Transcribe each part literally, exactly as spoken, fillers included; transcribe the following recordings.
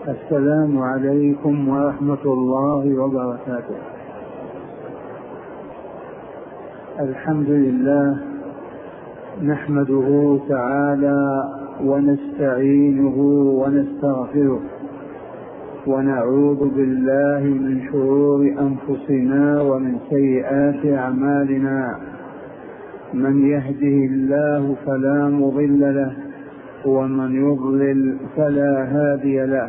السلام عليكم ورحمة الله وبركاته. الحمد لله نحمده تعالى ونستعينه ونستغفره ونعوذ بالله من شرور أنفسنا ومن سيئات أعمالنا. من يهده الله فلا مضل له ومن يضلل فلا هادي له،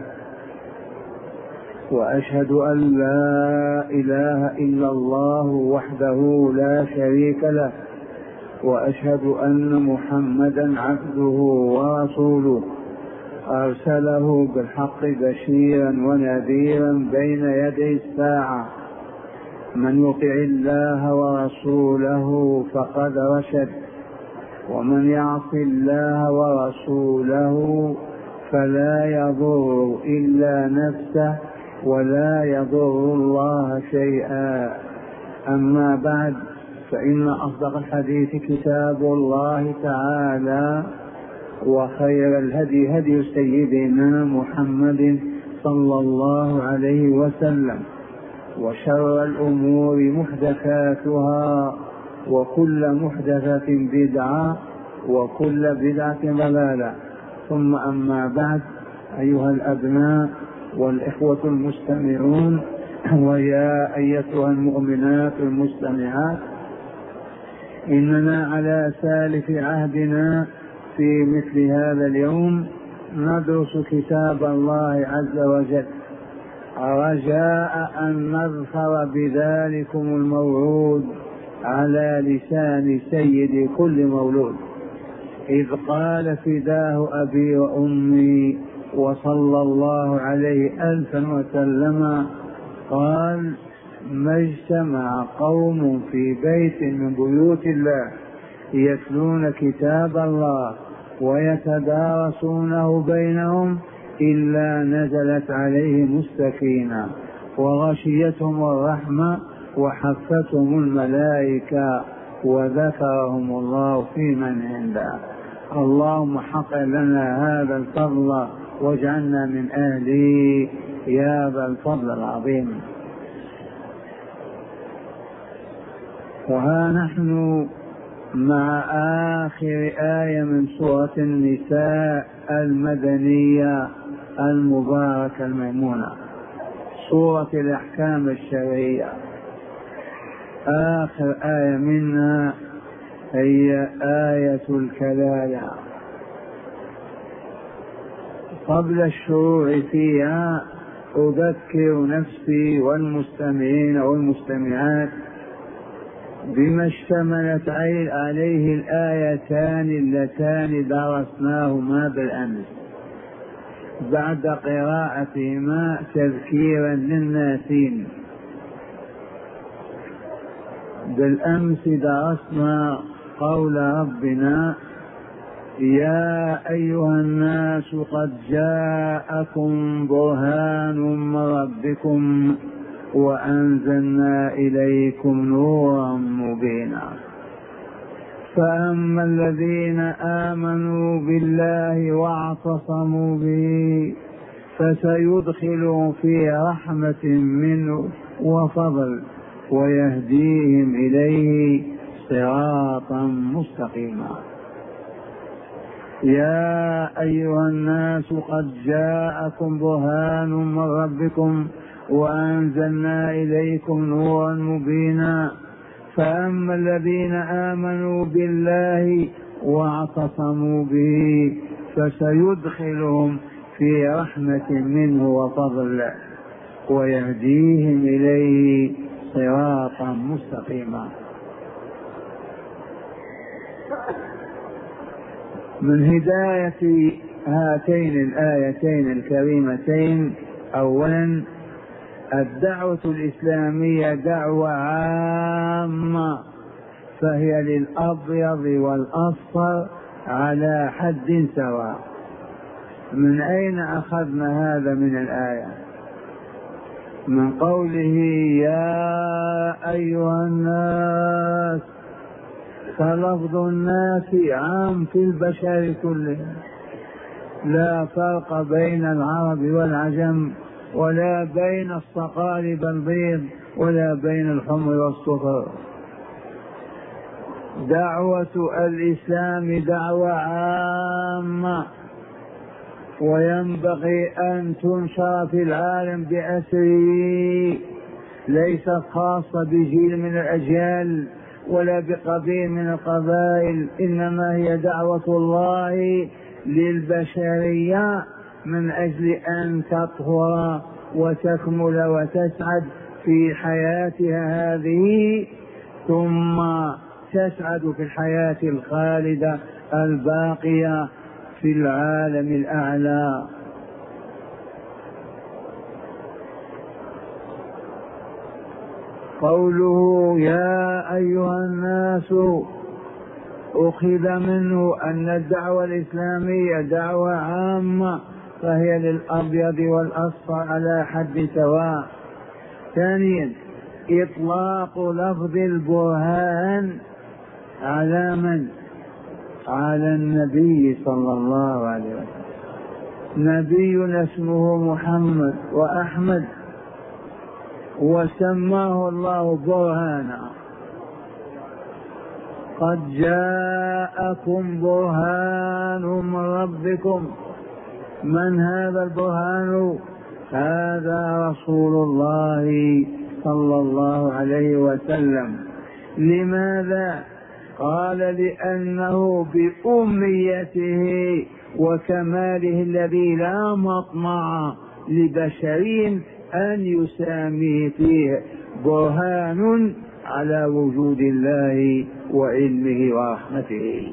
وأشهد أن لا إله إلا الله وحده لا شريك له، وأشهد أن محمدا عبده ورسوله أرسله بالحق بشيرا ونذيرا بين يدي الساعة. من يطع الله ورسوله فقد رشد، ومن يعص الله ورسوله فلا يضر إلا نفسه ولا يضر الله شيئا. أما بعد، فإن أصدق الحديث كتاب الله تعالى، وخير الهدي هدي سيدنا محمد صلى الله عليه وسلم، وشر الأمور محدثاتها، وكل محدثة بدعة، وكل بدعة ضلالة. ثم أما بعد، أيها الأبناء والإخوة المستمعون، ويا أيتها المؤمنات المستمعات، إننا على سالف عهدنا في مثل هذا اليوم ندرس كتاب الله عز وجل، رجاء أن نظفر بذلكم الموعود على لسان سيد كل مولود، إذ قال فداه أبي وأمي وصلى الله عليه ألفا وسلم، قال: ما اجتمع قوم في بيت من بيوت الله يتلون كتاب الله ويتدارسونه بينهم إلا نزلت عليهم السكينة وغشيتهم الرحمة وحفتهم الملائكة وذكرهم الله في من عنده. اللهم حقق لنا هذا الفضل واجعلنا من أهله يا ذا الفضل العظيم. وها نحن مع آخر آية من سورة النساء المدنية المباركة الميمونة، سورة الأحكام الشرعية. آخر آية منها هي آية الكلالة. قبل الشروع فيها أذكر نفسي والمستمعين والمستمعات بما اشتملت عليه الآيتان اللتان درسناهما بالأمس بعد قراءتهما تذكيرا للناسين. بالأمس درسنا قول ربنا: يا أيها الناس قد جاءكم برهان من ربكم وأنزلنا إليكم نورا مبينا. فأما الذين آمنوا بالله واعتصموا به فسيدخلهم في رحمة منه وفضل ويهديهم إليه صراطا مستقيما. يا أيها الناس قد جاءكم برهان من ربكم وأنزلنا إليكم نورا مبينا. فأما الذين آمنوا بالله واعتصموا به فسيدخلهم في رحمة منه وفضل ويهديهم إليه صراطا مستقيما. من هداية هاتين الآيتين الكريمتين: أولا، الدعوة الإسلامية دعوة عامة، فهي للأبيض والأصفر على حد سواء. من أين أخذنا هذا من الآية؟ من قوله: يا أيها الناس، فلفظ الناس عام في البشر كلهم، لا فرق بين العرب والعجم، ولا بين الصقالب البيض، ولا بين الحمر والصفر. دعوة الإسلام دعوة عامة، وينبغي أن تنشر في العالم بأسره، ليست خاصة بجيل من الأجيال ولا بقبيل من القبائل، إنما هي دعوة الله للبشرية من أجل أن تطهر وتكمل وتسعد في حياتها هذه، ثم تسعد في الحياة الخالدة الباقية في العالم الأعلى. قوله يا أيها الناس أخذ منه أن الدعوة الإسلامية دعوة عامة، فهي للأبيض والأصفر على حد سواء. ثانيا إطلاق لفظ البرهان على من؟ على النبي صلى الله عليه وسلم. نبينا اسمه محمد وأحمد، وسماه الله برهانا. قد جاءكم برهان من ربكم. من هذا البرهان؟ هذا رسول الله صلى الله عليه وسلم. لماذا؟ قال لأنه بأميته وكماله الذي لا مطمع لبشرين أن يسامي فيه برهان على وجود الله وعلمه ورحمته.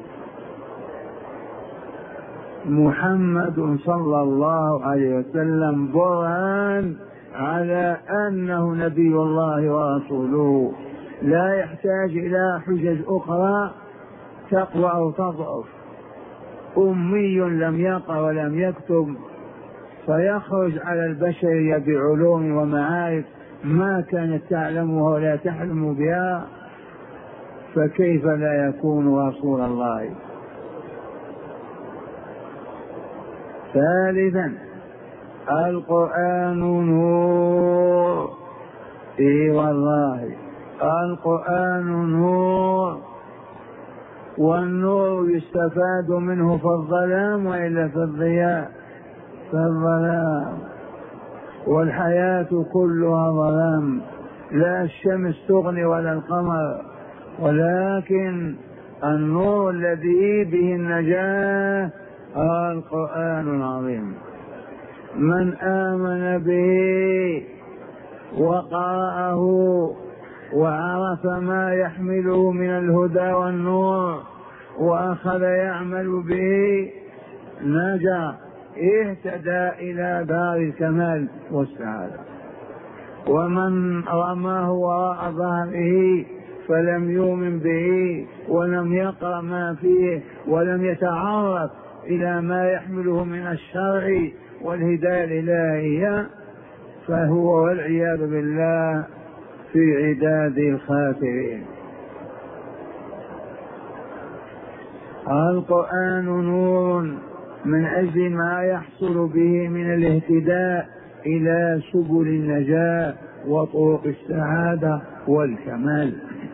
محمد صلى الله عليه وسلم برهان على أنه نبي الله ورسوله، لا يحتاج إلى حجج أخرى تقوى أو تضعف. أمي لم يقرأ ولم يكتب، فيخرج على البشرية بعلوم ومعارف ما كانت تعلمها ولا تحلم بها، فكيف لا يكون رسول الله؟ ثالثا القرآن نور. اي والله القرآن نور، والنور يستفاد منه في الظلام وإلا في الضياء؟ في الظلام، والحياة كلها ظلام، لا الشمس تغني ولا القمر، ولكن النور الذي به النجاة القرآن العظيم. من آمن به وقرأه وعرف ما يحمله من الهدى والنور وأخذ يعمل به نجا، اهتدى إلى دار الكمال والسعادة. ومن رماه وراء ظهره فلم يؤمن به ولم يقرأ ما فيه ولم يتعرف إلى ما يحمله من الشرع والهداية الإلهية، فهو والعياذ بالله في عداد الخاسرين. القرآن نور من أجل ما يحصل به من الاهتداء إلى سبل النجاة وطرق السعادة والكمال،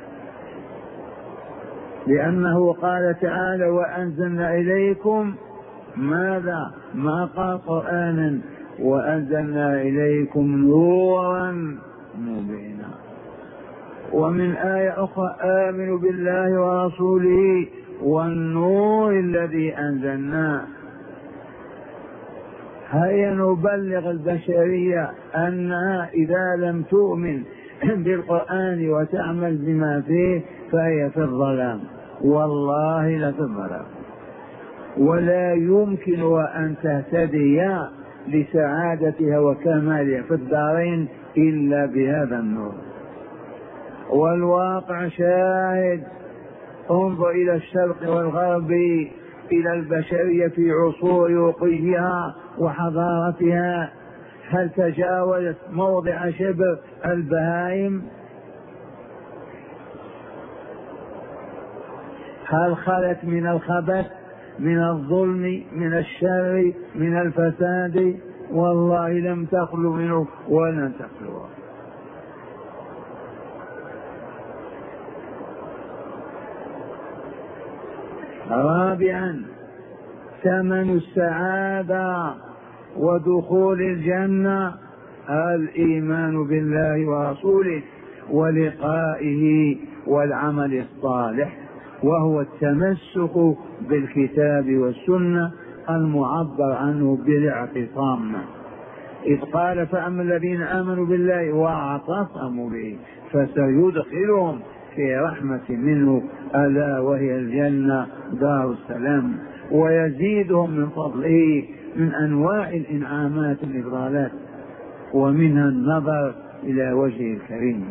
لأنه قال تعالى وأنزلنا إليكم ماذا؟ ما قال قرآنا، وأنزلنا إليكم نورا مبينا. ومن آية أخرى آمنوا بالله ورسوله والنور الذي أنزلناه. هيا نبلغ البشرية أنها إذا لم تؤمن بالقرآن وتعمل بما فيه فهي في الظلام، والله لفي الظلام، ولا يمكن أن تهتدي لسعادتها وكمالها في الدارين إلا بهذا النور. والواقع شاهد. انظر إلى الشرق والغرب، إلى البشرية في عصور رقيها وحضارتها، هل تجاوزت موضع شبر البهائم؟ هل خلت من الخبث؟ من الظلم من الشر من الفساد، والله لم تخلو منه ولن تخلو. رابعا ثمن السعادة ودخول الجنة الإيمان بالله ورسوله ولقائه والعمل الصالح، وهو التمسك بالكتاب والسنة المعبر عنه بالاعتصام، إذ قال فأما الذين آمنوا بالله واعتصموا به فسيدخلهم في رحمة منه ألا وهي الجنة دار السلام، ويزيدهم من فضله من أنواع الإنعامات والإفضالات، ومنها النظر إلى وجهه الكريم.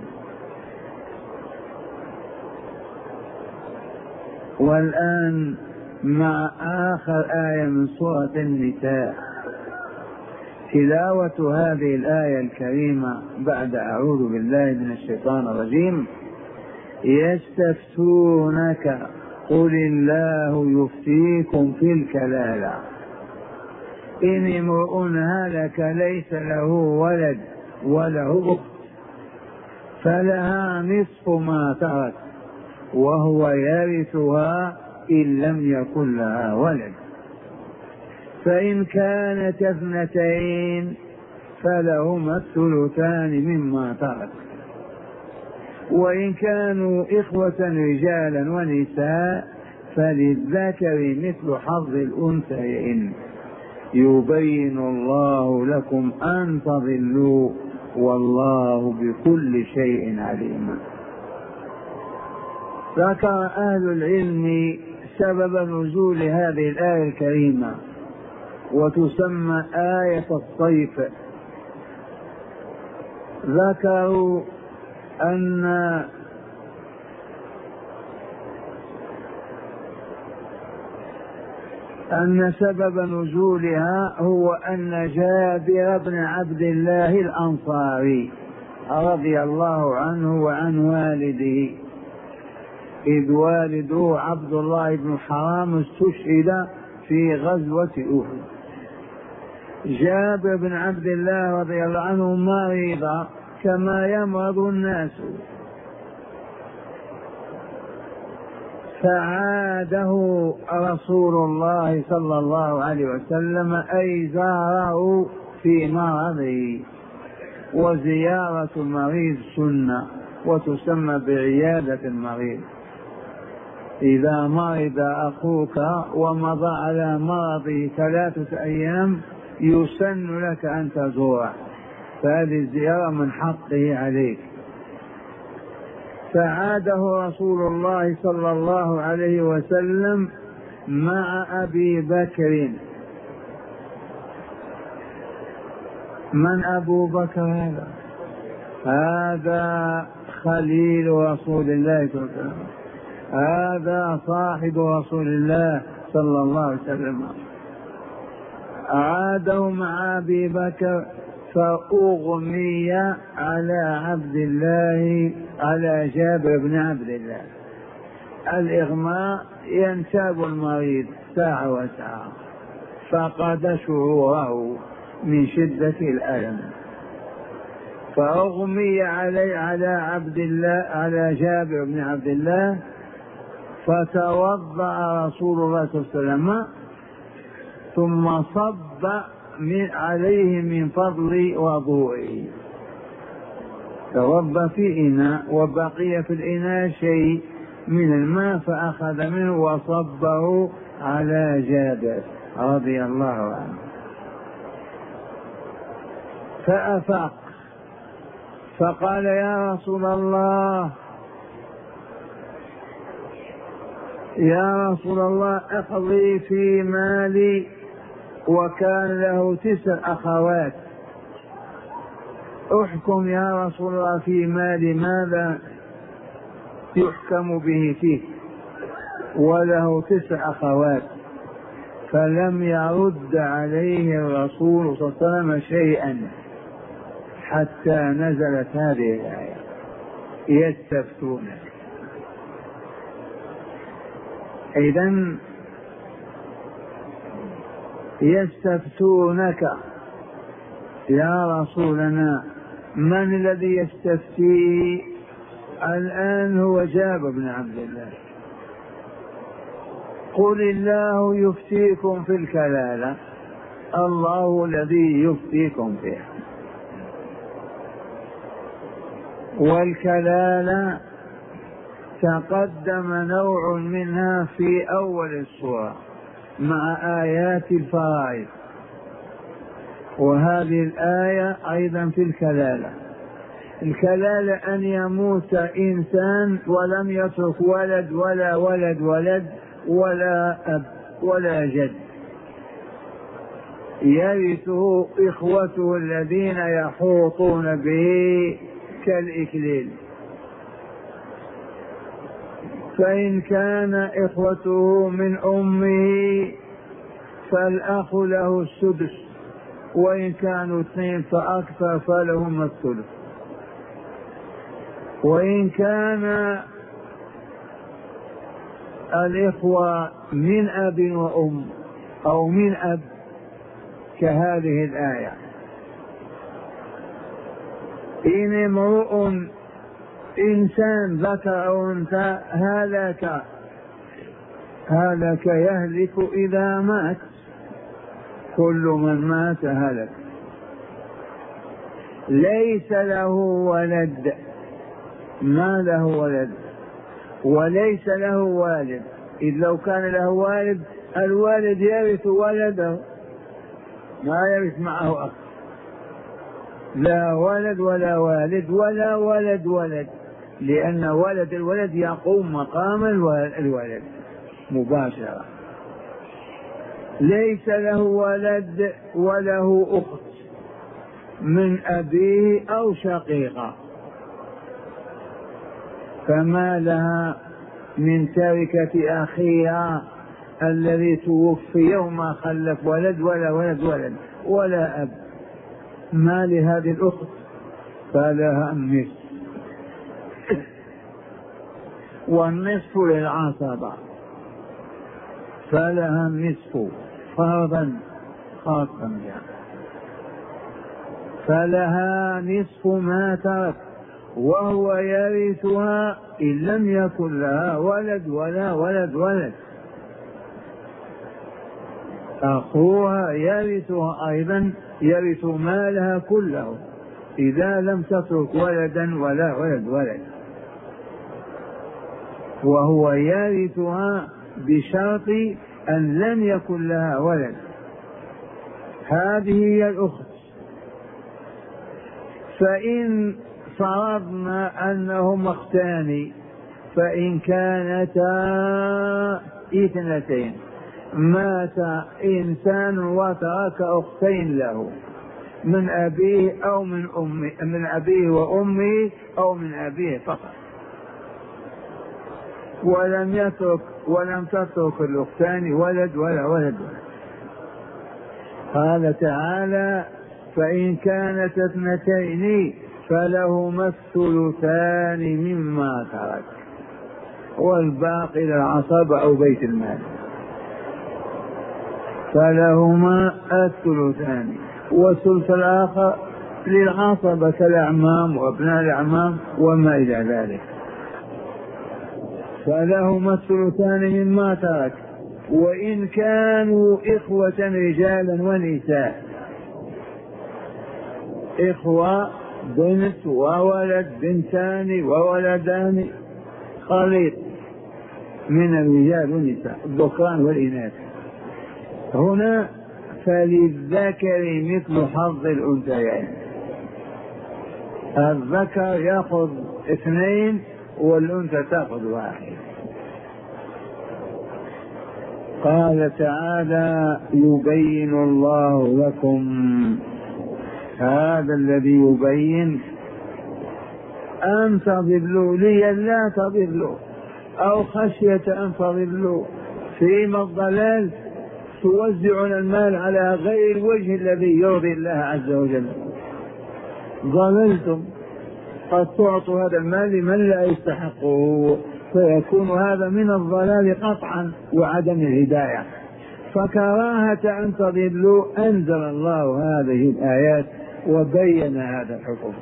والآن مع آخر آية من سورة النساء، تلاوة هذه الآية الكريمة بعد أعوذ بالله من الشيطان الرجيم. يستفتونك قل الله يفتيكم في الكلالة إن امرؤ هلك ليس له ولد وله أخت فلها نصف ما ترك وهو يرثها إن لم يكن لها ولد، فإن كانت اثنتين فلهما الثلثان مما ترك، وإن كانوا إخوة رجالا ونساء فللذكر مثل حظ الأنثيين، يبين الله لكم أن تضلوا والله بكل شيء عليم. ذكر أهل العلم سبب نزول هذه الآية الكريمة، وتسمى آية الصيف. ذكروا أن أن سبب نزولها هو أن جابر بن عبد الله الأنصاري رضي الله عنه وعن والده، إذ والده عبد الله بن حرام استشهد في غزوة أحد. جابر بن عبد الله رضي الله عنه مريض كما يمرض الناس، فعاده رسول الله صلى الله عليه وسلم أي زاره في مرضه، وزيارة المريض سنة وتسمى بعيادة المريض. إذا مرض أخوك ومضى على مرضه ثلاثة أيام يسن لك أن تزوره، فهذه الزيارة من حقه عليك. فعاده رسول الله صلى الله عليه وسلم مع أبي بكر. من أبو بكر هذا؟ هذا خليل رسول الله صلى الله عليه وسلم، هذا صاحب رسول الله صلى الله عليه وسلم. عاده مع أبي بكر فأغمي على عبد الله على جابر بن عبد الله. الإغماء ينتاب المريض ساعة وساعة، فقد شعوره من شدة الألم، فأغمي علي على عبد الله على جابر بن عبد الله، فتوضأ رسول الله صلى الله عليه وسلم ثم صب من عليه من فضل وضوئه. توضأ في إناء وبقي في الإناء شيء من الماء فأخذ منه وصبه على جابر رضي الله عنه، فأفاق فقال يا رسول الله يا رسول الله اقضي في مالي، وكان له تسع أخوات، احكم يا رسول الله في مالي ماذا يحكم به فيه، وله تسع أخوات. فلم يرد عليه الرسول صلى الله عليه وسلم شيئا حتى نزلت هذه الآية يستفتونك. إذن يستفتونك يا رسولنا، من الذي يستفتي؟ الآن هو جابر بن عبد الله. قل الله يفتيكم في الكلالة، الله الذي يفتيكم فيها. والكلالة تقدم نوع منها في أول السورة مع آيات الفرائض، وهذه الآية أيضا في الكلالة. الكلالة أن يموت إنسان ولم يترك ولد ولا ولد ولد ولا أب ولا جد، يرثه إخوته الذين يحوطون به كالإكليل. فإن كان إخوته من أمه فالأخ له السدس، وإن كانوا اثنين فأكثر فلهم الثلث. وإن كان الإخوة من أب وأم أو من أب كهذه الآية، إن امرؤ إنسان ذكر أو أنثى هلك، هلك يهلك إذا مات، كل من مات هلك، ليس له ولد، ما له ولد، وليس له والد، إذ لو كان له والد الوالد يرث ولده، ما يرث معه أخ. لا ولد ولا والد ولا ولد ولد، لأن ولد الولد يقوم مقام الولد مباشرة. ليس له ولد وله أخت من أبيه أو شقيقة، فما لها من تركة أخيها الذي توفي يوم خلف ولد ولا ولد ولد ولا أب، ما لهذه الأخت فلها النصف، والنصف للعصبة فلها النصف فرضا خاصا بها، فلها نصف ما ترك، وهو يرثها إن لم يكن لها ولد ولا ولد ولد. أخوها يرثها أيضا، يرث مالها كله إذا لم تترك ولدا ولا ولد ولد، وهو يرثها بشرط أن لم يكن لها ولد. هذه هي الأخت. فإن فرضنا أنهم أختان، فإن كانتا اثنتين، مات إنسان وترك أختين له من أبيه أو من أمه، من أبيه وأمه أو من أبيه فقط، ولم يترك ولم تترك الأختان ولد ولا ولد. قال تعالى: فإن كانت اثنتين فلهما الثلثان مما ترك، والباقي للعصبة أو بيت المال. فلهما الثلثان، والثلث الآخر للعصبة كالأعمام وأبناء الأعمام وما إلى ذلك. فلهما الثلثان مما ترك، وإن كانوا إخوة رجالا ونساء، إخوة بنت وولد، بنتان وولدان، خليط من الرجال والنساء، الذكران والإناث. هنا فللذكر مثل حظ الأنثيين، الذكر يأخذ اثنين والأنثى تأخذ واحد. قال تعالى: يبين الله لكم. هذا الذي يبين أن تضلوا لي لا تضلوا، أو خشية أن تضلوا. فيما الضلال توزعون المال على غير الوجه الذي يرضي الله عز وجل. ضللتم، قد تعطوا هذا المال لمن لا يستحقه، فيكون هذا من الضلال قطعا وعدم الهداية. فكراهة أن تضلوا أنزل الله هذه الآيات وبين هذا الحكم.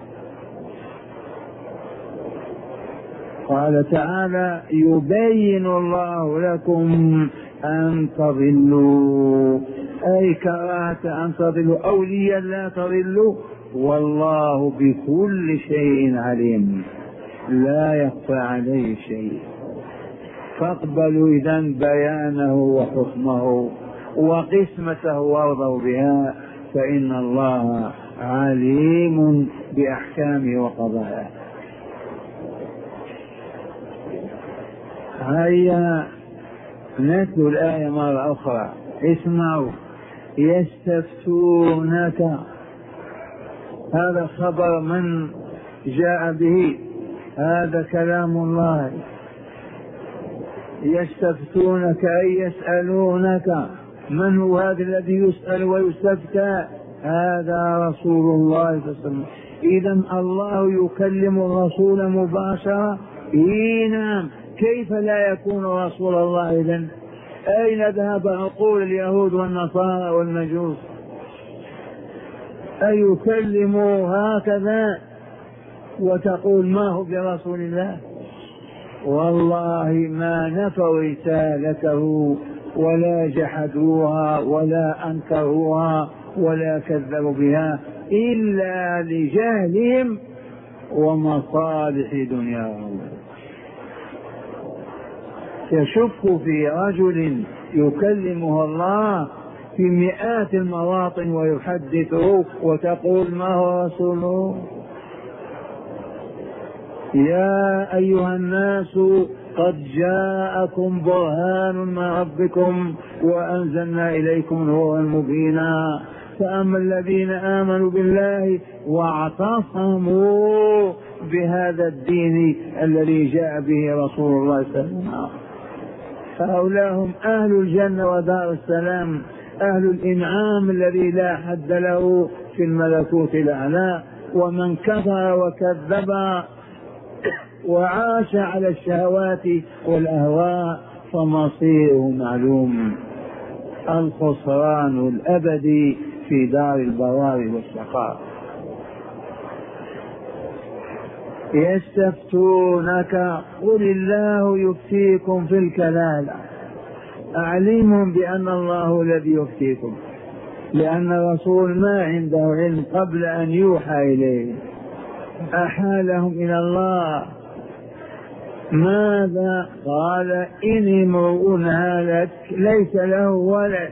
قال تعالى: يبين الله لكم أن تضلوا، أي كراهة أن تضلوا، أوليا لا تضلوا، والله بكل شيء عليم لا يخفى عليه شيء. فاقبلوا إذن بيانه وحكمه وقسمته وارضوا بها، فإن الله عليم بأحكامه وقضائه. هيا نتلو الآية مرة أخرى. اسمعوا: يستفتونك، هذا خبر من جاء به، هذا كلام الله. يستفتونك أي يسألونك. من هو هذا الذي يسأل ويستفتى؟ هذا رسول الله صلى الله عليه وسلم. إذن الله يكلم الرسول مباشرة. نعم، كيف لا يكون رسول الله إذن؟ أين ذهب عقول اليهود والنصارى والمجوس؟ أن يكلموا هكذا وتقول ما هو برسول الله؟ والله ما نفوا رسالته ولا جحدوها ولا أنكروها ولا كذبوا بها إلا لجهلهم ومصالح دنياهم. يشك في رجل يكلمه الله في مئات المواطن ويحدثه وتقول ما هو رسوله؟ يا أيها الناس قد جاءكم برهان من ربكم وأنزلنا إليكم نورا مبينا. فأما الذين آمنوا بالله واعتصموا بهذا الدين الذي جاء به رسول الله صلى الله عليه وسلم فهؤلاء هم أهل الجنة ودار السلام، أهل الإنعام الذي لا حد له في الملكوت الأعلى. ومن كفر وكذب وعاش على الشهوات والأهواء فمصيره معلوم، الخسران الأبدي في دار البوار والشقاء. يستفتونك قل الله يفتيكم في الكلالة. أعلمهم بأن الله الذي يفتيكم، لأن الرسول ما عنده علم قبل أن يوحى إليه، أحالهم إلى الله. ماذا قال؟ إن امرؤ هلك ليس له ولد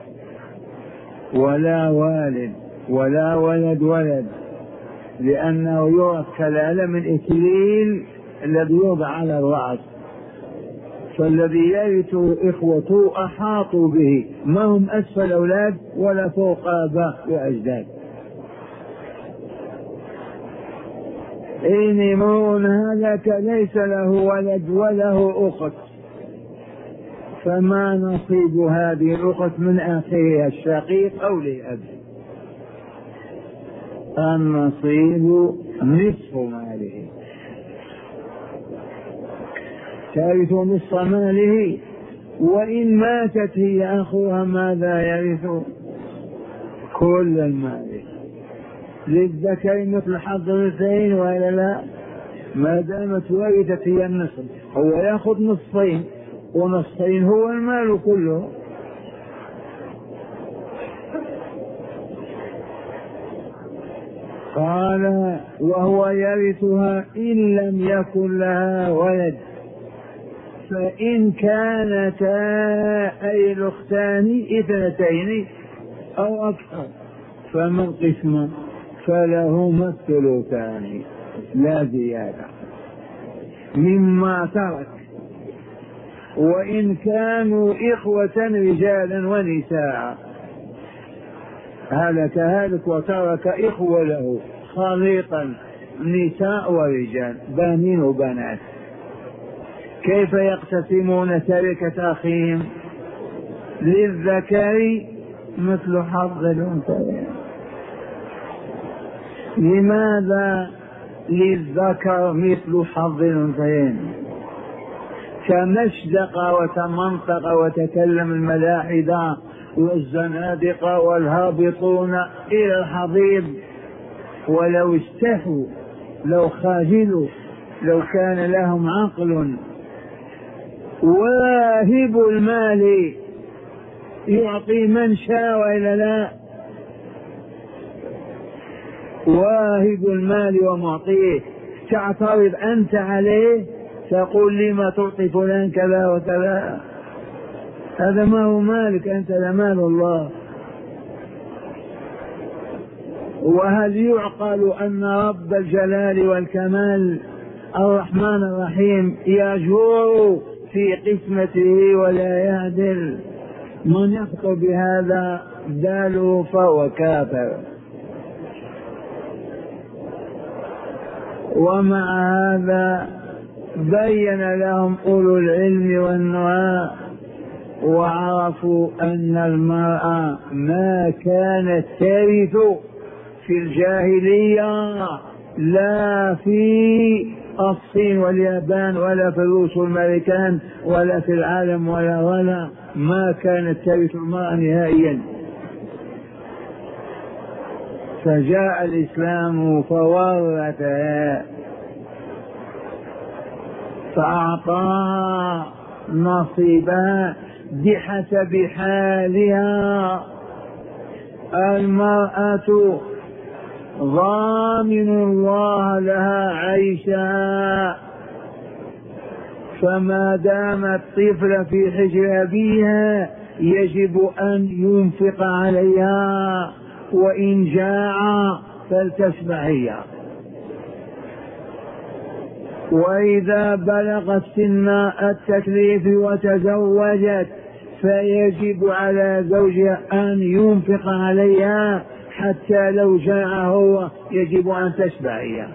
ولا والد ولا ولد ولد، لأنه يرى الكلالة من إكليل الذي يوضع على الرأس، فالذي يرث إخوته أحاطوا به، ما هم أسفل أولاد ولا فوق آباء وأجداد. إن امرؤ هلك ليس له ولد وله أخت، فما نصيب هذه الأخت من أخيها الشقيق أو لأبيه؟ النصيب نصف ماله، ترث نصف ماله. وإن ماتت هي أخوها ماذا يرث؟ كل المال. للذكر مثل حظ الأنثيين وإلا لا؟ ما دامت ورثت هي النصف، هو يأخذ نصفين ونصفين هو المال كله. قال وهو يرثها إن لم يكن لها ولد، فإن كانتا أي الأختان اثنتين أو أكثر فما القسم؟ فلهما الثلثان لا زيادة مما ترك. وإن كانوا إخوة رجالا ونساء، هلك هالك وترك إخوة له خليطا نساء ورجال بنين وبنات، كيف يقتسمون تركة أخيهم؟ للذكر مثل حظ الأنثيين. لماذا للذكر مثل حظ الأنثيين؟ كما اشتق وتمنطق وتكلم الملاحدة والزنادقة والهابطون إلى الحضيض، ولو استحوا لو خاجلوا لو كان لهم عقل. واهب المال يعطي من شاء وإلا لا؟ واهب المال ومعطيه، تعترض أنت عليه تقول لي ما تعطي فلان كذا وكذا؟ هذا ما هو مالك أنت، لمال الله. وهل يعقل أن رب الجلال والكمال الرحمن الرحيم يجور في قسمته ولا يعدل؟ من يخطئ بهذا داله فهو كافر. ومع هذا بين لهم أولو العلم والنهى وعرفوا أن المرأة ما كانت ترث في الجاهلية لا في الصين واليابان ولا في الروس والامريكان ولا في العالم ولا ولا ما كانت ترث المرأة نهائيا. فجاء الإسلام فورثها فأعطى نصيبها بحسب حالها. المرأة ضامن الله لها عيشها، فما دامت طفلة في حجر أبيها يجب أن ينفق عليها، وإن جاع فلتشبع هي. وإذا بلغت سن التكليف وتزوجت فيجب على زوجها أن ينفق عليها، حتى لو جاع هو يجب أن تشبع هي.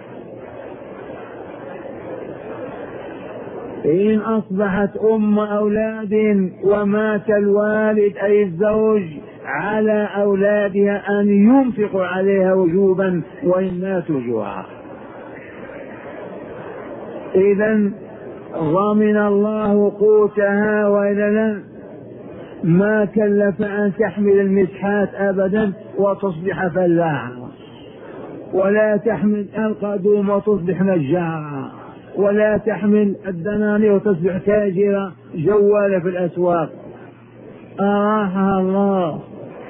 إن أصبحت أم أولاد ومات الوالد أي الزوج على أولادها أن ينفق عليها وجوبا وإن ماتوا جوعا. إذن ضمن الله قوتها وإلا لا؟ ما كلف أن تحمل المسحات أبدا وتصبح فلاحا، ولا تحمل القدوم وتصبح نجارا، ولا تحمل الدنانير وتصبح تاجرة جوالة في الأسواق. أراحها الله.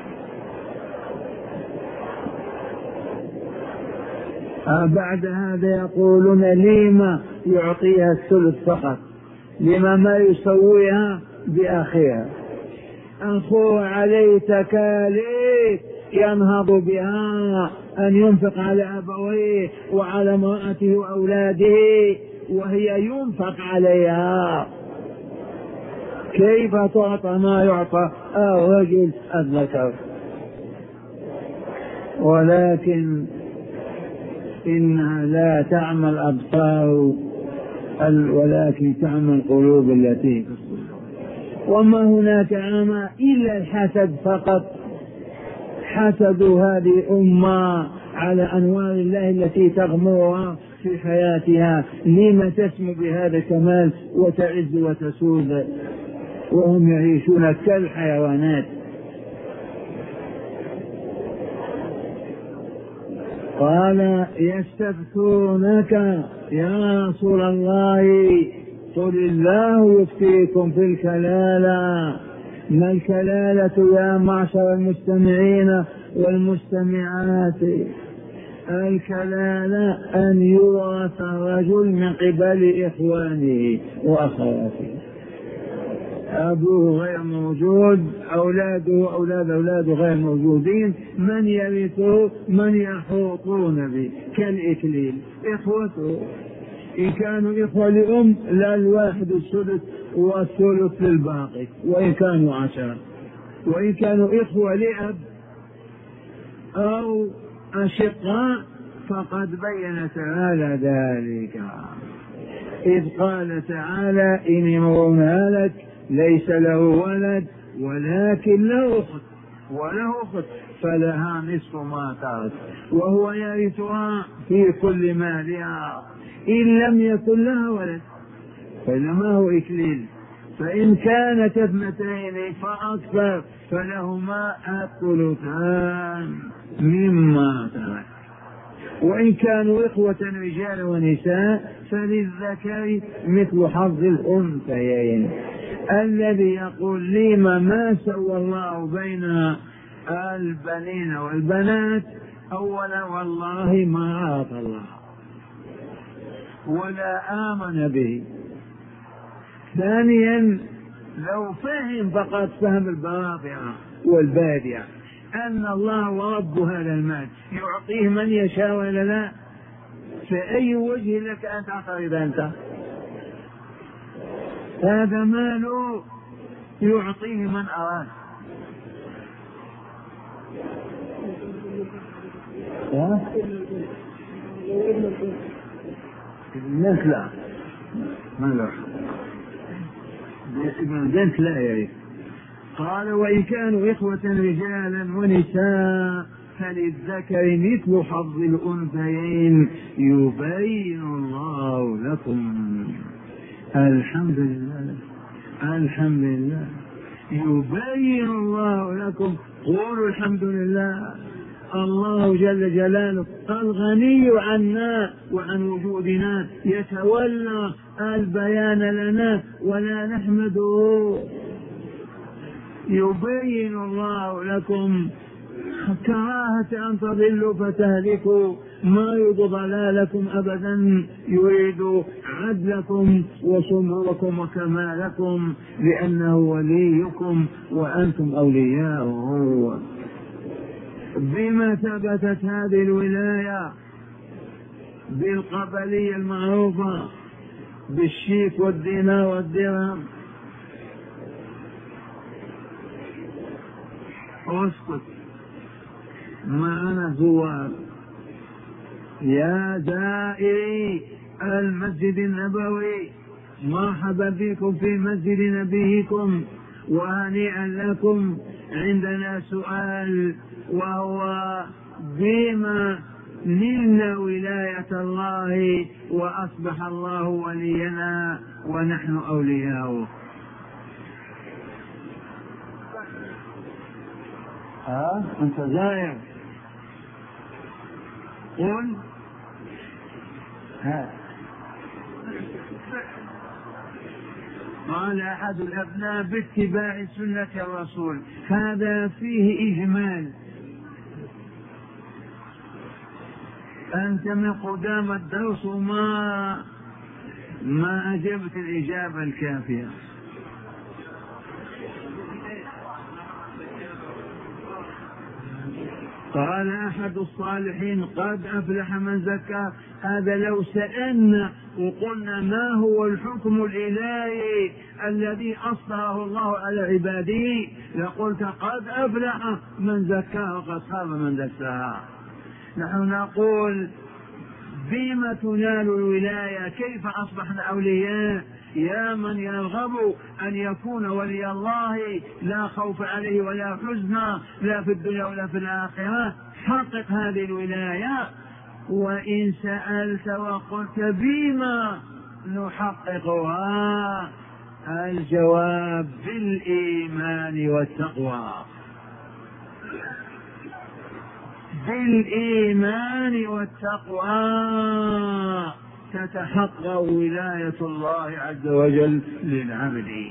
بعد هذا يقولون لما يعطيها الثلث فقط، لما ما يسويها بأخيها. أخوه عليه تكاليف ينهض بها، أن ينفق على أبويه وعلى امرأته وأولاده وهي ينفق عليها. كيف تعطى ما يعطى الرجل الذكر؟ ولكن إنها لا تعمى الأبصار ولكن تعمى القلوب التي. وما هناك عمى إلا الحسد فقط. حسد هذه الأمة على أنوار الله التي تغمرها في حياتها، لما تسمو بهذا الكمال وتعز وتسود وهم يعيشون كالحيوانات. قال يستفتونك يا رسول الله قل الله يفتيكم في الكلالة. ما الكلالة يا معشر المستمعين والمستمعات؟ الكلالة أن يورث الرجل من قبل إخوانه وأخواته، أبوه غير موجود، أولاده أولاد أولاده غير موجودين، من يرثه؟ من يحوطون به كالإكليل، إخوته. إن كانوا إخوة لأم لا الواحد السدس والثلث للباقي، وإن كانوا عشرة. وإن كانوا إخوة لأب أو أشقاء فقد بين تعالى ذلك، إذ قال تعالى إن امرؤ هلك ليس له ولد ولكن له أخت وله أخت فلها نصف ما ترك وهو يرثها في كل مالها إن لم يكن لها ولد، فإنما هو إكليل. فإن كانت اثنتين فأكثر فلهما الثلثان مما ترك. وإن كانوا إخوة رجال ونساء فللذكر مثل حظ الأنثيين. الذي يقول لي ما, ما سوى الله بين البنين والبنات، أولا والله ما عرف الله ولا آمن به. ثانيا لو فهم فقد فهم الباطنة والبادية أن الله هو رب هذا المال يعطيه من يشاء ولا لا، فأي وجه لك أن تعترض أنت؟ هذا ماله يعطيه من أراد. الناس لا ما له البنت لا يعرف. قال وإن كانوا إخوة رجالا ونساء فللذكر مثل حظ الأنثيين يبين الله لكم. الحمد لله الحمد لله يبين الله لكم. قولوا الحمد لله. الله جل جلاله الغني عنا وعن وجودنا يتولى البيان لنا ولا نحمده. يبين الله لكم كراهة أن تضلوا فتهلكوا، ما يريد ضلالكم أبدا، يريد عدلكم وصمركم وكمالكم، لأنه وليكم وأنتم أولياؤه. بما ثبتت هذه الولاية؟ بالقبلية المعروفة بالشيك والدينار والدرهم. اسكت معنا زوار يا زائري المسجد النبوي، مرحبا بكم في مسجد نبيكم وهنيئا لكم. عندنا سؤال وهو بما نلنا ولاية الله وأصبح الله ولينا ونحن أولياؤه؟ ها أنت زائر قل ها. قال أحد الأبناء باتباع سنة الرسول، هذا فيه إجمال. أنت من قدام الدرس وما ما أجبت الإجابة الكافية. قال أحد الصالحين قد أفلح من زكى. هذا لو سألنا وقلنا ما هو الحكم الإلهي الذي أصدره الله على عباده لقلت قد أفلح من زكاها وقد خاب من دساها. نحن نقول بما تنال الولاية؟ كيف أصبحنا أولياء؟ يا من يرغب أن يكون ولي الله لا خوف عليه ولا حزن لا في الدنيا ولا في الآخرة، حقق هذه الولاية. وإن سألت وقلت بما نحققها؟ الجواب بالإيمان والتقوى. بالإيمان والتقوى تتحقق ولاية الله عز وجل للعبد.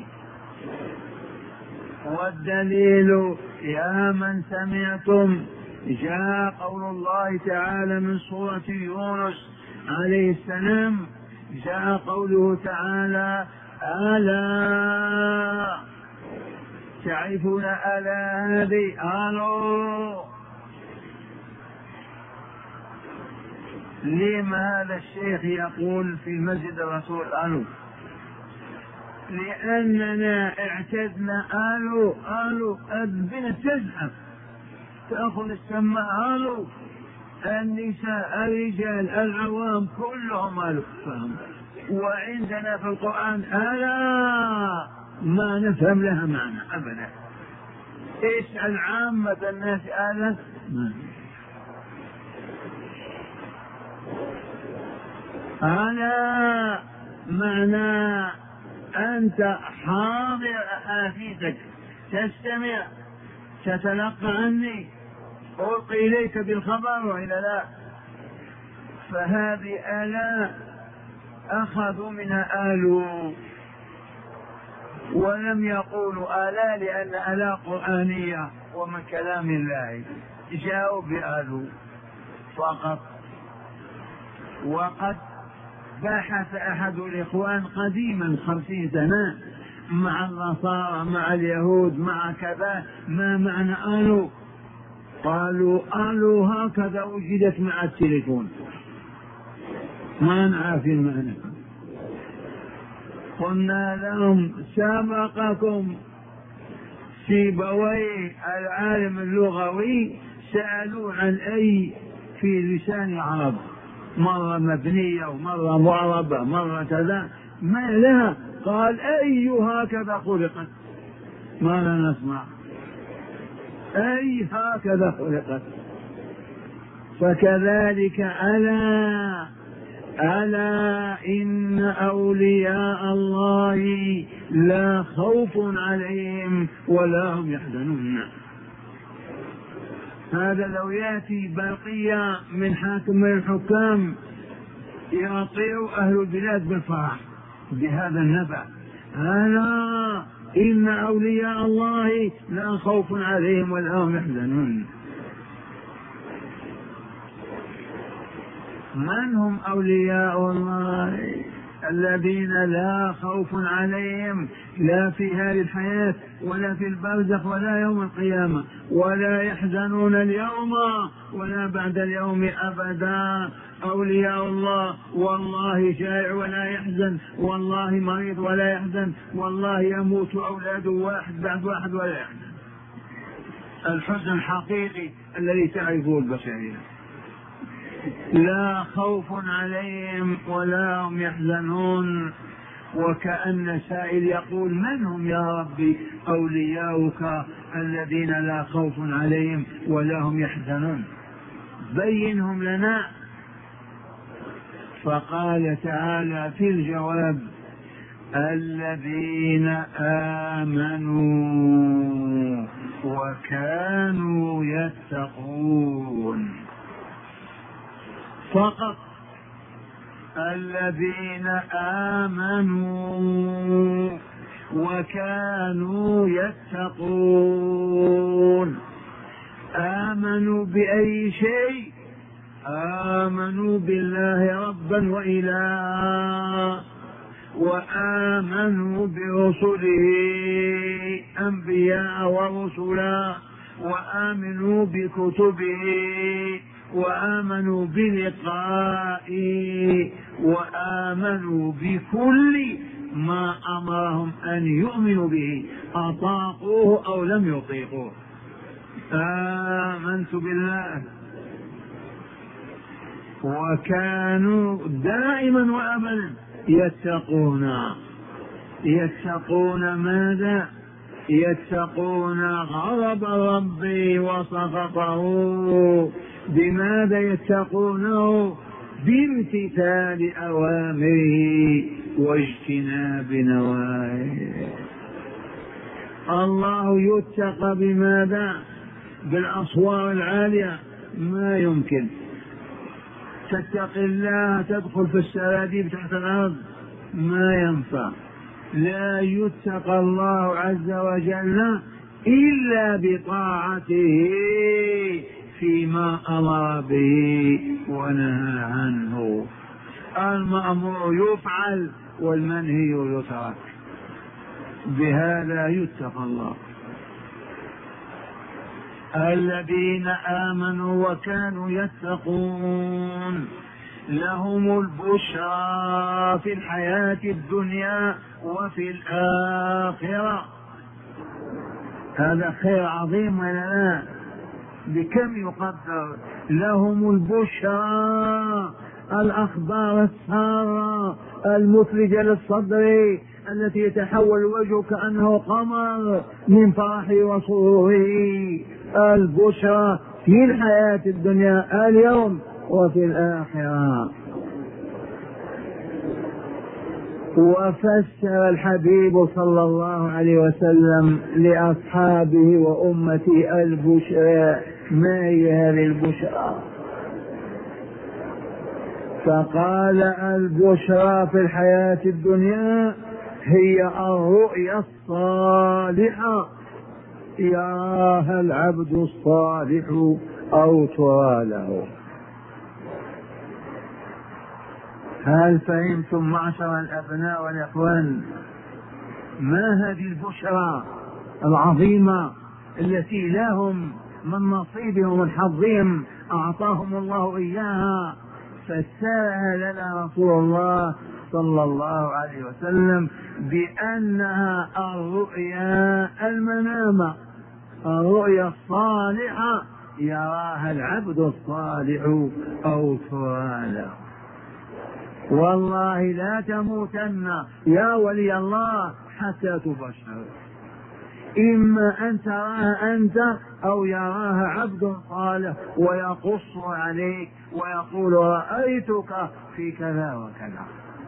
والدليل يا من سمعتم جاء قول الله تعالى من سورة يونس عليه السلام، جاء قوله تعالى ألا تعرفون ألا هذه ألو. لما هذا الشيخ يقول في مسجد الرسول ألو؟ لأننا اعتدنا ألو ألو البنت تزحف تأخذ السماء ألو، النساء الرجال العوام كلهم ألو فهم. وعندنا في القرآن ألا ما نفهم لها معنى أبدا. اسأل عامة الناس ألا ألا معنى أنت حاضر أحاديثك، تستمع، تتلقى عني، ألقي إليك بالخبر وإلا لا؟ فهذه آلاء أخذوا منها آلوا، ولم يقولوا آلاء لأن آلاء قرآنية ومن كلام الله، جاءوا بآلوا فقط. وقد بحث أحد الإخوان قديما خمسين سنة مع النصارى مع اليهود مع كذا ما معنى آلو، قالوا آلو هكذا وجدت مع التليفون، ما نعرف المعنى. قلنا لهم سبقكم سيبويه العالم اللغوي سألوا عن أي في لسان العرب، مرة مبنية ومرة معربة مرة كذا، ما لها، قال أي هكذا خلقت، ما لا نسمع أي هكذا خلقت. فكذلك ألا ألا إن أولياء الله لا خوف عليهم ولا هم يحزنون. هذا لو يأتي بقية من حاكم الحكام يطيع أهل البلاد بالفرح بهذا النبأ، ألا إن أولياء الله لا خوف عليهم ولا هم يحزنون. من هم أولياء الله؟ الذين لا خوف عليهم لا في هذه الحياة ولا في البرزخ ولا يوم القيامة، ولا يحزنون اليوم ولا بعد اليوم أبدا. أولياء الله والله جائع ولا يحزن، والله مريض ولا يحزن، والله يموت أولاده واحد بعد واحد ولا يحزن. الحزن الحقيقي الذي تعرفه البشرية. لا خوف عليهم ولا هم يحزنون. وكأن سائل يقول من هم يا ربي أولياؤك الذين لا خوف عليهم ولا هم يحزنون؟ بينهم لنا. فقال تعالى في الجواب الذين آمنوا وكانوا يتقون، فقط الذين آمنوا وكانوا يتقون. آمنوا بأي شيء؟ آمنوا بالله ربا وإلها، وآمنوا برسله أنبياء ورسلا، وآمنوا بكتبه، وآمنوا بلقائه، وآمنوا بكل ما أمرهم أن يؤمنوا به، أطاقوه أو لم يطيقوه. آمنت بالله وكانوا دائما وأبدا يتقون. يتقون ماذا؟ يتقون غضب ربي وسخطه. بماذا يتقونه؟ بامتثال أوامره واجتناب نواهيه. الله يتقى بماذا؟ بالأصوات العالية؟ ما يمكن. تتقي الله تدخل في السراديب تحت الأرض؟ ما ينفع. لا يتقى الله عز وجل إلا بطاعته فيما أمر به ونهى عنه. المأمور يفعل والمنهي يترك، بهذا يتقى الله. الذين آمنوا وكانوا يتقون لهم البشرى في الحياة الدنيا وفي الآخرة. هذا خير عظيم ولا لا؟ بكم يقدر؟ لهم البشرى، الأخبار السارة المثلجة للصدر التي يتحول وجهه كأنه قمر من فرحه وسروره. البشرى في الحياة الدنيا اليوم وفي الآخرة. وفسر الحبيب صلى الله عليه وسلم لأصحابه وأمتي البشرى. ما هي هذه البشرى؟ فقال البشرى في الحياة الدنيا هي الرؤيا الصالحة يراها العبد الصالح أو ترى له. هل فهمتم معشر الأبناء والإخوان ما هذه البشرى العظيمة التي لهم من نصيبهم ومن حظهم أعطاهم الله إياها؟ فسرها لنا رسول الله صلى الله عليه وسلم بأنها الرؤيا المنامة، الرؤيا الصالحة يراها العبد الصالح أو ترى له. والله لا تموتن يا ولي الله حتى تبشر، إما أن تراها أنت أو يراها عبد صالح ويقص عليك ويقول رأيتك في كذا وكذا.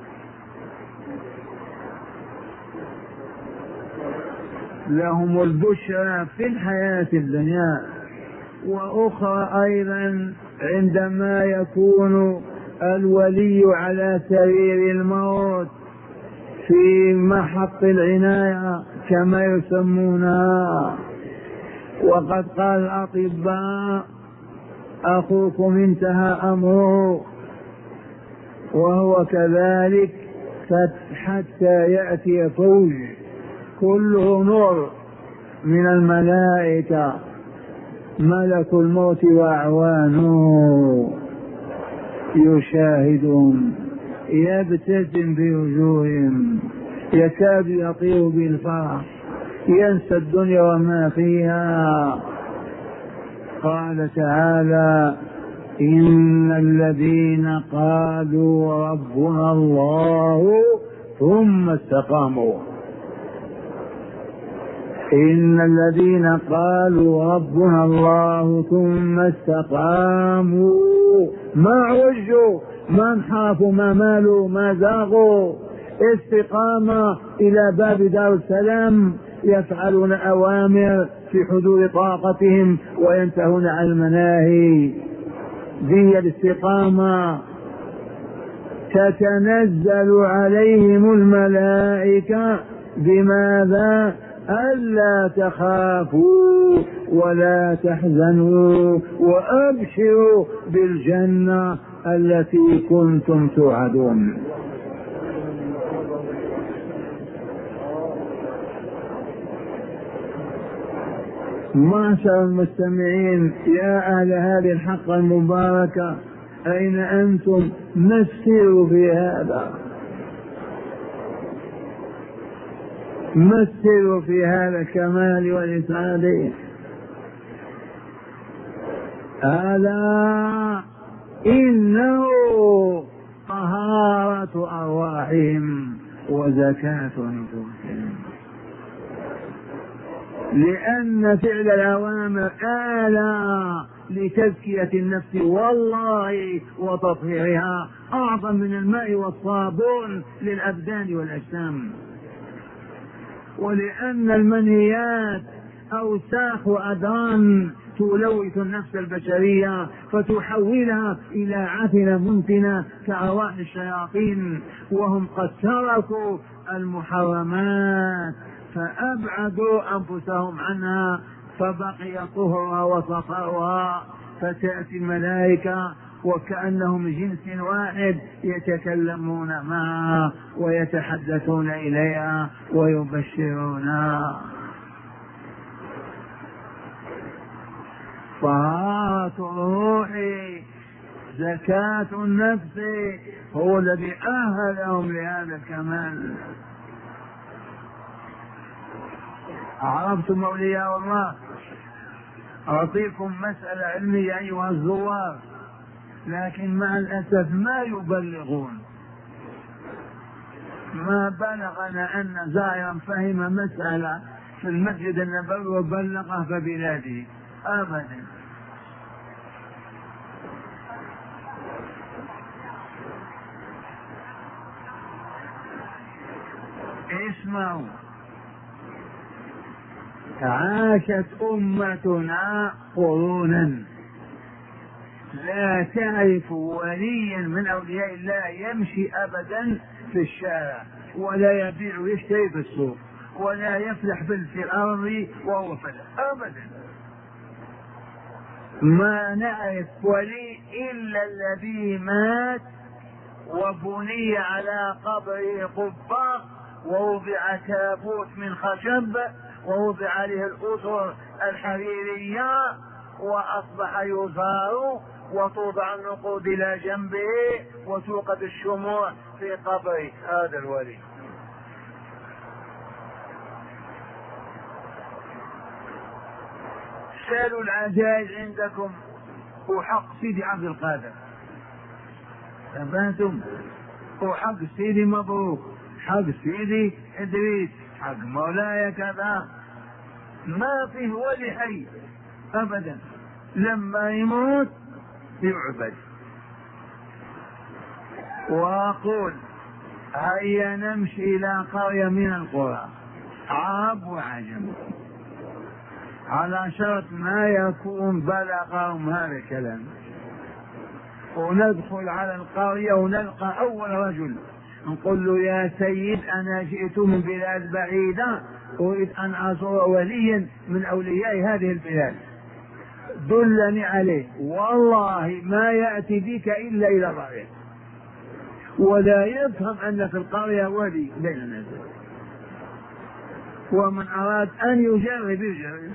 لهم البشرى في الحياة الدنيا، وأخرى أيضا عندما يكون الولي على سرير الموت في محط العناية كما يسمونها. وقد قال الأطباء أخوكم انتهى أمره، وهو كذلك حتى يأتي فوج كله نور من الملائكة ملك الموت وأعوانه يشاهدهم يبتسم بوجوههم يكاد يطير بالفرح ينسى الدنيا وما فيها. قال تعالى إن الذين قالوا ربنا الله ثم استقاموا، إن الذين قالوا ربنا الله ثم استقاموا ما عوجوا ما انحرفوا ما مالوا ما زاغوا، استقامة إلى باب دار السلام يفعلون أوامر في حدود طاقتهم وينتهون عن المناهي. ذي الاستقامة تتنزل عليهم الملائكة بماذا؟ ألا تخافوا ولا تحزنوا وأبشروا بالجنة التي كنتم توعدون. معشر المستمعين يا أهل هذه الحلقة المباركة، أين أنتم؟ مسيروا في هذا، مسيروا في هذا الكمال والإسعاد. ألا إنه طهارة أرواحهم وزكاة نفوسهم، لأن فعل الأوامر آلة لتزكية النفس والله وتطهيرها أعظم من الماء والصابون للأبدان والأجسام. ولأن المنهيات أوساخ وأدران تلوث النفس البشرية فتحولها إلى عفنة منتنة كأرواح الشياطين، وهم قد تركوا المحرمات فأبعدوا أنفسهم عنها فبقي طهرها وصفاؤها. فتأتي الملائكة وكأنهم جنس واحد يتكلمون معها ويتحدثون إليها ويبشرونها. طهارة الروح زكاة النفس هو الذي أهلهم لهذا الكمال. عرفتم أولياء الله؟ أعطيكم مسألة علمية أيها الزوار، لكن مع الأسف ما يبلغون. ما بلغنا أن زائرا فهم مسألة في المسجد النبوي وبلغه في بلاده أبدا. اسمعوا، عاشت أمتنا قرونا لا تعرف وليا من أولياء الله يمشي أبدا في الشارع، ولا يبيع ويشتري في السوق، ولا يفلح في الأرض وهو فلح أبدا. ما نعرف ولي إلا الذي مات وبني على قبره قبة ووضع تابوت من خشب ووضع عليه الأسر الحريرية وأصبح يزار وتوضع النقود إلى جنبه وتوقد الشموع في قبره. هذا الولي. سالوا العجائز عندكم وحق سيدي عبد القادر، تفهمتم؟ وحق سيدي مبروك، حق سيدي إدريس، حق مولاي كذا، ما فيه ولي حي أبدا، لما يموت يعبد. وأقول هيا نمشي إلى قرية من القرى عرب وعجم، على شرط ما يكون بلغهم هذا الكلام، وندخل على القرية ونلقى أول رجل نقول له يا سيد أنا جئت من بلاد بعيدة أريد أن أزور وليا من أولياء هذه البلاد، دلني عليه. والله ما يأتي بك إلا إلى القرية، ولا يفهم أن في القرية ولي بين الناس، ومن أراد أن يجرب يجرب.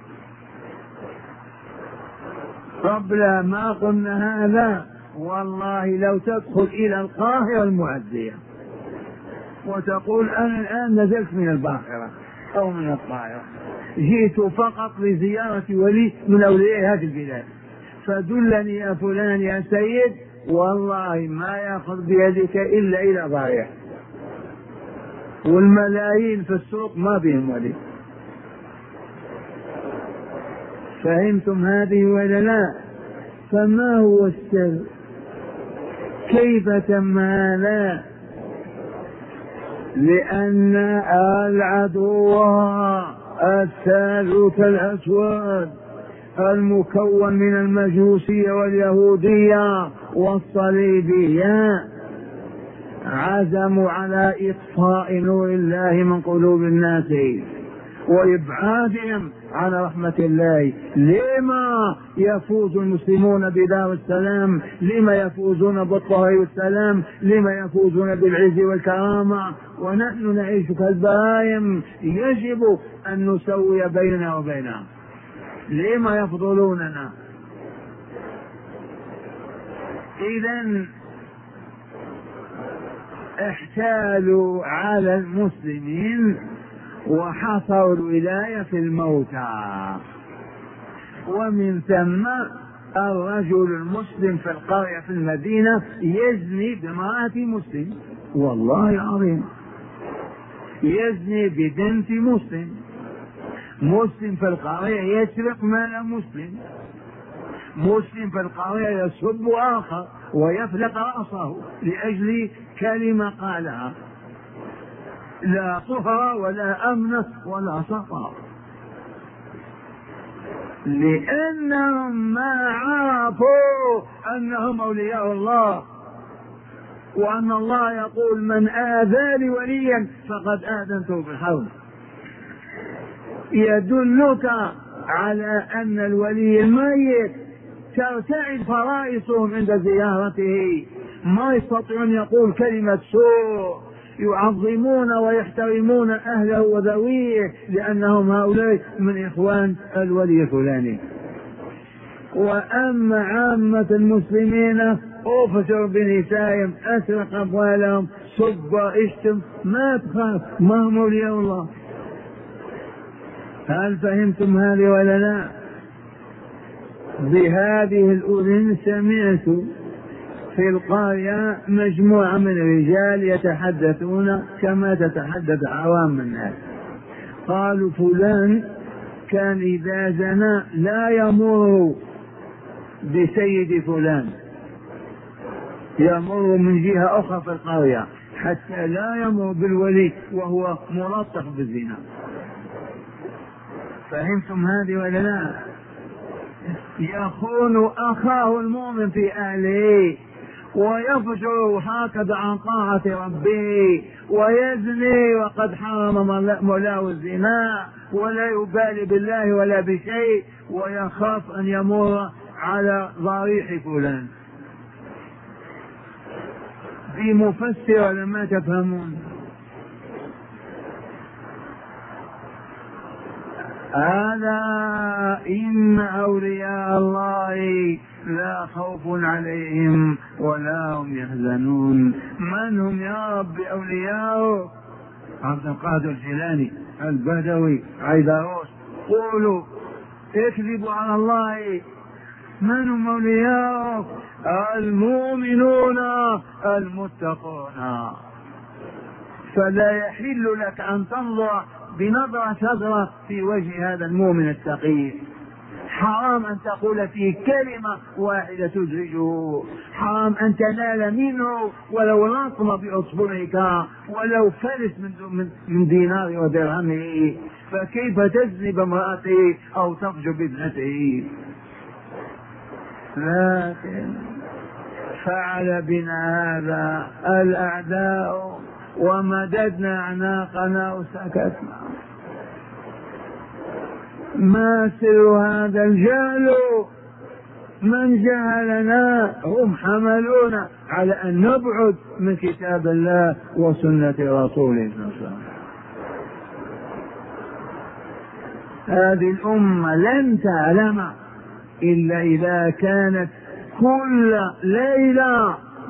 قبل ما قلنا هذا والله لو تدخل إلى القاهرة المعزية وتقول أنا الآن نزلت من الباخرة أو من القاهرة، جئت فقط لزيارة ولي من أولياء هذه البلاد، فدلني يا فلان يا سيد، والله ما يأخذ بيدك إلا إلى ضايع، والملايين في السوق ما بهم ولي. فهمتم هذه ولا لا؟ فما هو السر؟ كيف تم هذا؟ لأن العدو الثالث الأسود المكون من المجوسية واليهودية والصليبية عزموا على إطفاء نور الله من قلوب الناس وإبعادهم عن رحمة الله. لما يفوز المسلمون بدار السلام؟ لما يفوزون بالطهر والسلام؟ لما يفوزون بالعز والكرامة ونحن نعيش كالبهائم؟ يجب أن نسوي بيننا وبينهم. لما يفضلوننا؟ إذن احتالوا على المسلمين وحصروا الولاية في الموتى، ومن ثم الرجل المسلم في القرية في المدينة يزني بامرأة مسلم، والله العظيم يزني ببنت مسلم. مسلم في القرية يسرق مال مسلم، مسلم في القرية يسب آخر ويفلق رأسه لأجل كلمة قالها، لا طهر ولا أمن ولا سطر، لأنهم ما عرفوا أنهم أولياء الله، وأن الله يقول من آذى لي وليا فقد آذنته بالحرب. يدلك على أن الولي الميت ترتعد فرائصهم عند زيارته، ما يستطيعون يقول كلمة سوء، يعظمون ويحترمون أهله وذويه لأنهم هؤلاء من إخوان الولي الفلاني. وأما عامة المسلمين أوفشوا بنسائهم، أسرق أموالهم، سب اشتم، ما تخاف، ما هم أولياء الله. هل فهمتم هذه ولا لا؟ بهذه الأذن سمعت في القرية مجموعة من الرجال يتحدثون كما تتحدث عوام الناس. قالوا فلان كان إذا زنى لا يمر بسيد فلان، يمر من جهة أخرى في القرية حتى لا يمر بالولي وهو ملطخ بالزنا. فهمتم هذه ولا لا؟ يخون أخاه المؤمن في أهله ويفجر هكذا عن طاعة ربه ويزني وقد حرم مولاه الزنا ولا يبالي بالله ولا بشيء ويخاف أن يمر على ضريح فلان. في مفسر لما تفهمون. هذا إن أولياء الله لا خوف عليهم ولا هم يحزنون. من هم يا رب أولياء؟ عبد القادر الجيلاني، البدوي، عيدروس. قولوا اكذبوا على الله. من هم أولياء؟ المؤمنون المتقون. فلا يحل لك أن تنظر بنظرة نظرة في وجه هذا المؤمن التقي. حرام أن تقول فيه كلمة واحدة تزعجه، حرام أن تنال منه ولو لطم بأصبعك ولو فلس من, من دينار ودرهمه. فكيف تزني بامرأته أو تفجر بابنته؟ لكن فعل بنا هذا الأعداء ومددنا أعناقنا وسكتنا. ما سر هذا الجهل؟ من جهلنا هم حملونا على أن نبعد من كتاب الله وسنة رسوله صلى الله عليه وسلم. هذه الأمة لن تعلم إلا إذا كانت كل ليلة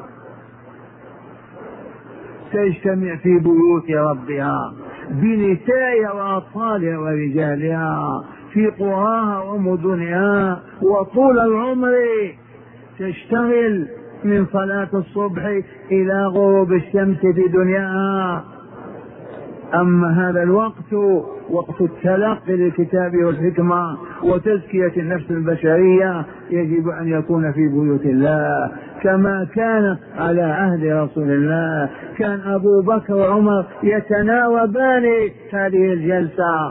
تجتمع في بيوت ربها بنسائها وأطفالها ورجالها في قراها ومدنها، وطول العمر تشتغل من صلاة الصبح إلى غروب الشمس في دنياها. أما هذا الوقت وقت التلقي للكتاب والحكمة وتزكية النفس البشرية يجب أن يكون في بيوت الله كما كان على عهد رسول الله. كان أبو بكر وعمر يتناوبان هذه الجلسة،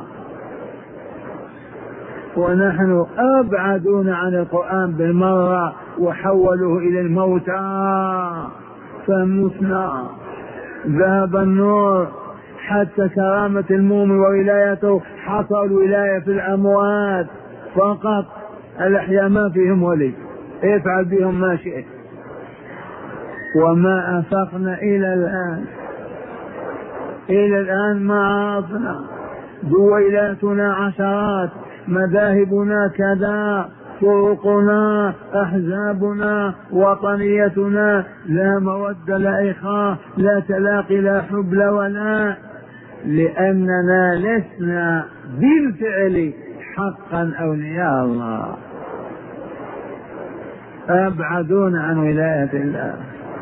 ونحن أبعدون عن القرآن بالمرة وحولوه إلى الموتى فمتنا. ذهب النور حتى كرامة المؤمن وولايته حصل الولاية في الأموات فقط. الأحياء ما فيهم ولي، افعل بهم ما شئت. وما أفقنا إلى الآن إلى الآن ما عرفنا. دويلاتنا عشرات، مذاهبنا كذا، طرقنا، أحزابنا، وطنيتنا، لا مودة لا إخاء لا تلاقي لا حب لا ولا، لأننا لسنا بالفعل حقا أولياء الله، أبعدون عن ولاية الله.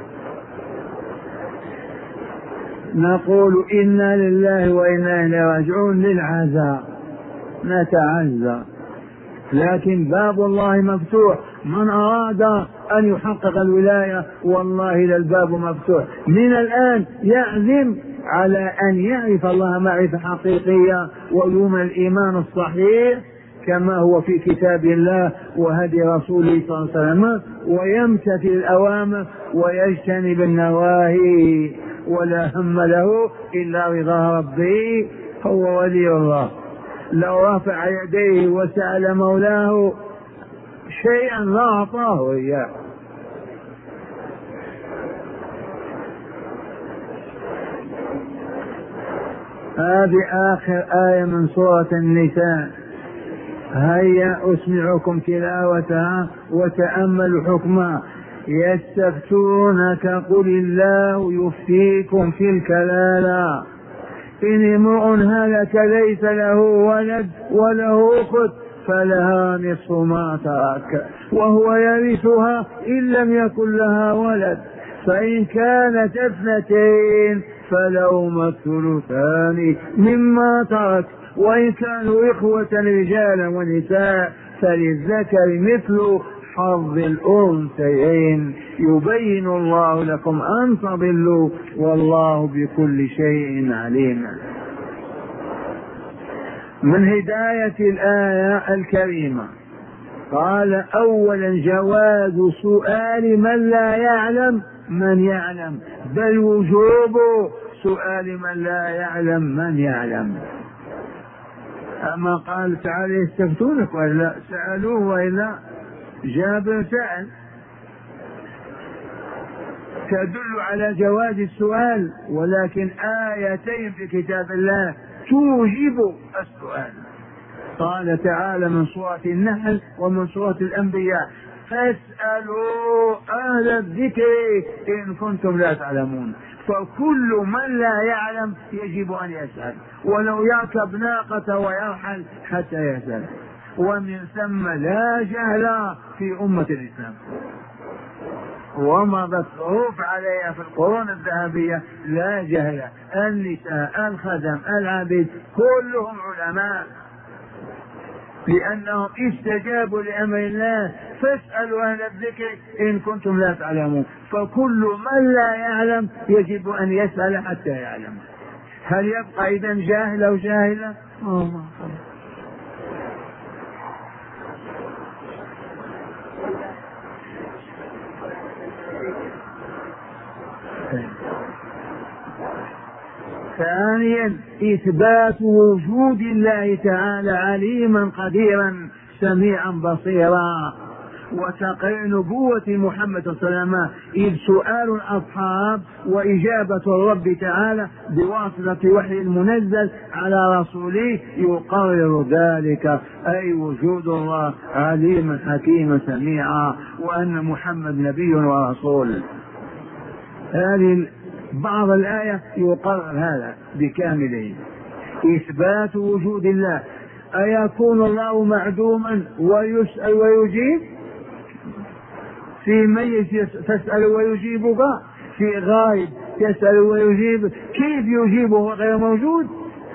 نقول إنا لله وإنا إليه راجعون للعزاء، نتعزى، لكن باب الله مفتوح. من أراد أن يحقق الولاية والله للباب مفتوح من الآن، يعزم على أن يعرف الله معرفة حقيقية ويوم الإيمان الصحيح كما هو في كتاب الله وهدي رسوله صلى الله عليه وسلم، ويمتثل الأوامر ويجتنب النواهي، ولا هم له إلا رضا ربه، هو ولي الله. لو رفع يديه وسأل مولاه شيئا لا أعطاه إياه. هذه آخر آية من سورة النساء. هيا أسمعكم تلاوتها وتأملوا حكمها. يستفتونك قل الله يفتيكم في الكلالة إن امرؤ هلك ليس له ولد وله أخت فلها نصف ما ترك وهو يرثها إن لم يكن لها ولد، فإن كانت اثنتين فلهما الثلثان مما ترك، وإن كانوا إخوة رجالا ونساء فللذكر مثل حظ الأنثيين يبين الله لكم أن تضلوا والله بكل شيء عليم. من هداية الآية الكريمة قال أولا جواز سؤال من لا يعلم من يعلم، بل وجوب سؤال من لا يعلم من يعلم. أما قال تعالى يستفتونك وإلا سألوه وإلا جابر سأل، تدل على جواز السؤال، ولكن آيتين في كتاب الله توجب السؤال. قال تعالى من سورة النحل ومن سورة الأنبياء فاسألوا أهل الذكر إن كنتم لا تعلمون. فكل من لا يعلم يجب أن يسأل، ولو يركب ناقة ويرحل حتى يسأل. ومن ثم لا جهل في أمة الإسلام، ومضت حروف عليها في القرون الذهبية لا جهل. النساء الخدم العبيد كلهم علماء، لأنهم استجابوا لأمر الله فاسألوا أهل الذكر إن كنتم لا تعلمون. فكل من لا يعلم يجب أن يسأل حتى يعلم. هل يبقى إذن جاهل أو جاهلة؟ ثانيا إثبات وجود الله تعالى عليما قديرا سميعا بصيرا، وتقرير نبوة محمد صلى الله عليه وسلم، إذ سؤال الأصحاب وإجابة الرب تعالى بواسطة وحي المنزل على رسوله يقرر ذلك، أي وجود الله عليما حكيما سميعا، وأن محمد نبي ورسول. هذه بعض الآية يقرر هذا بكامله. إثبات وجود الله، أيكون الله معدوما ويسأل ويجيب؟ في ميت تسأل ويجيبك، في غائب تسأل ويجيب، كيف يجيبه وهو غير موجود؟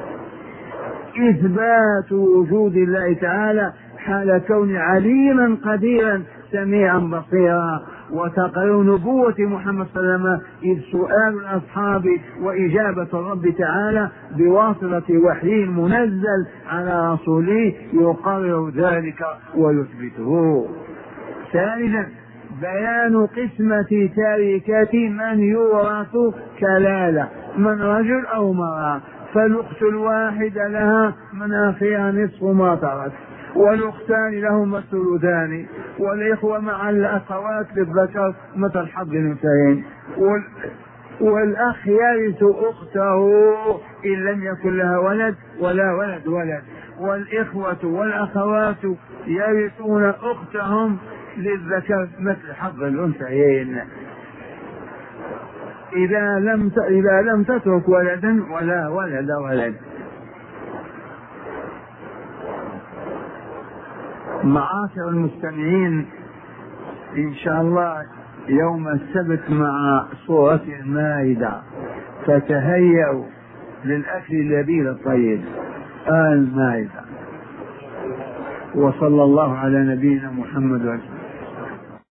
إثبات وجود الله تعالى حال كون عليما قديرا سميعا بصيرا، وتقرير نبوة محمد صلى الله عليه وسلم، إذ سؤال الأصحاب وإجابة الرب تعالى بواسطة وحي منزل على رسوله يقرر ذلك ويثبته. ثالثا بيان قسمة تركة من يورث كلالة، من رجل أو امرأة، فالأخت الواحدة لها من أخيها نصف ما ترك، والأختان لهما الثلثان، والإخوة مع الأخوات للذكر مثل حظ الأنثيين، والأخ يرث أخته إن لم يكن لها ولد ولا ولد ولد، والإخوة والأخوات يرثون أختهم للذكر مثل حظ الأنثيين إذا لم إذا لم تترك ولدا ولا ولد ولد. معاشر المستمعين، إن شاء الله يوم السبت مع سورة المائدة، فتهيئوا للأكل اللذيذ الطيب المائدة. وصلى الله على نبينا محمد وسلم.